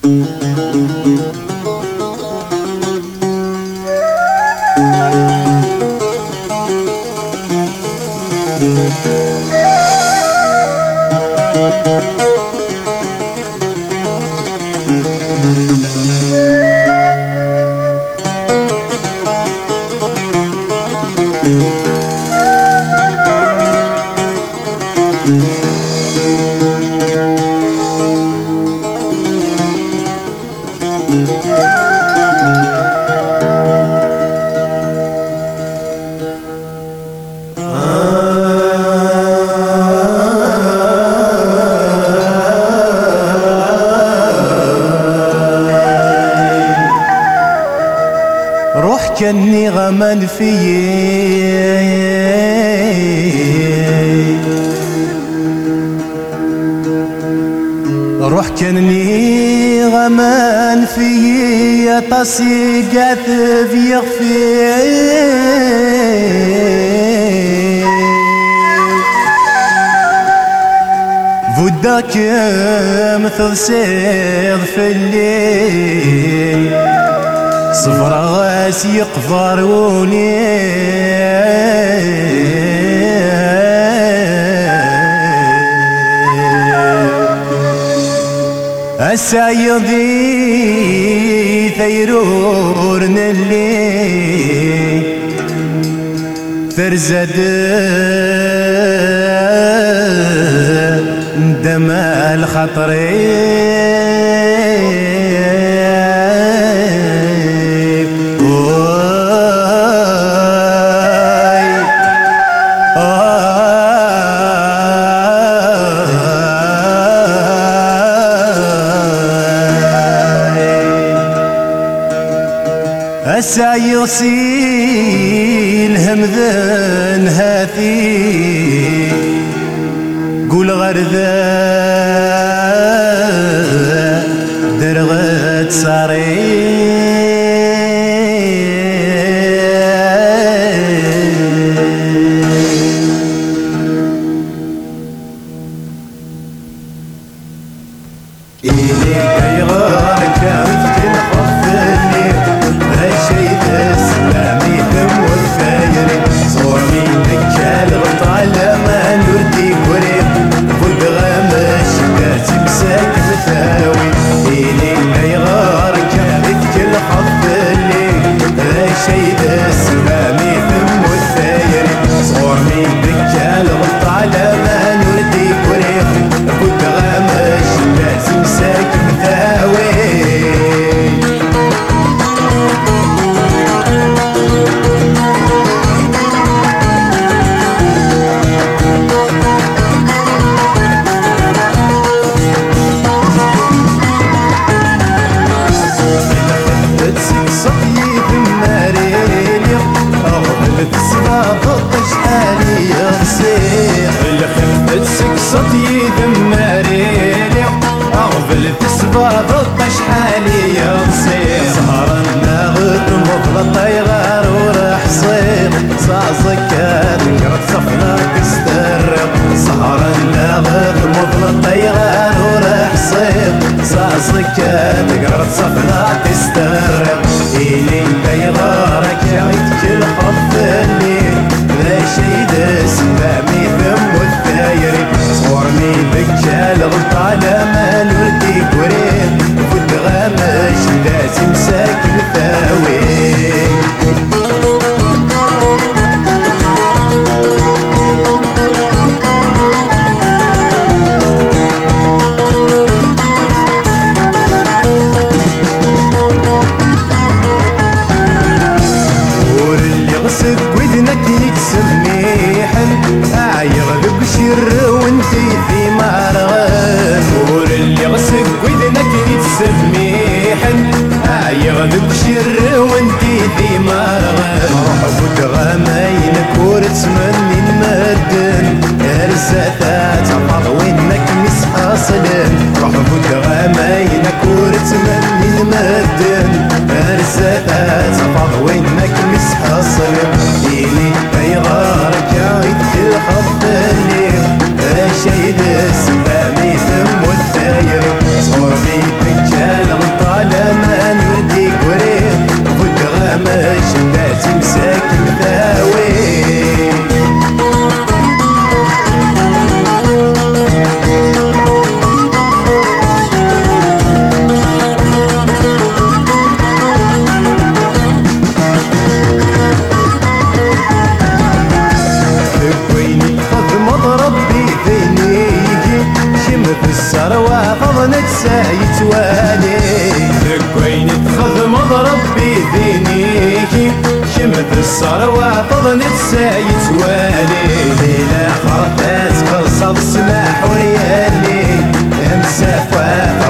روح كني غمن فيي روح كني غمان فيي طاسي قاثف يخفي فوداك مثل سيض في الليل صفر غاس يقفروني السايضي ثيرور نلي ترزد دم الخطري هسا يغسيل همذن هاثي قول غرذا درغت صاري تقرا صفنا تستغرب إلي بيغارك جايتك الخط الليل لا شي دسمامي ثم الثايري صورني بكال غلطة ما نرديك وريد فد غامش لازم ساكن ثاوي بشر وانتي في مرغب روح غماينك ورتمني المدن ارزاثات عفض وينك مسحاصلن روح غماينك ورتمني المدن ارزاثات عفض وينك مسحاصلن إلي بيغارك عيدك الخط الليل شيد السبامي ثم الثاير صورني بكال وافض نتساي توالي ذكوين تخدم ربي دينيكي شمت الصار وافض نتساي توالي ليلة خرطات قصد سماح وريالي امساف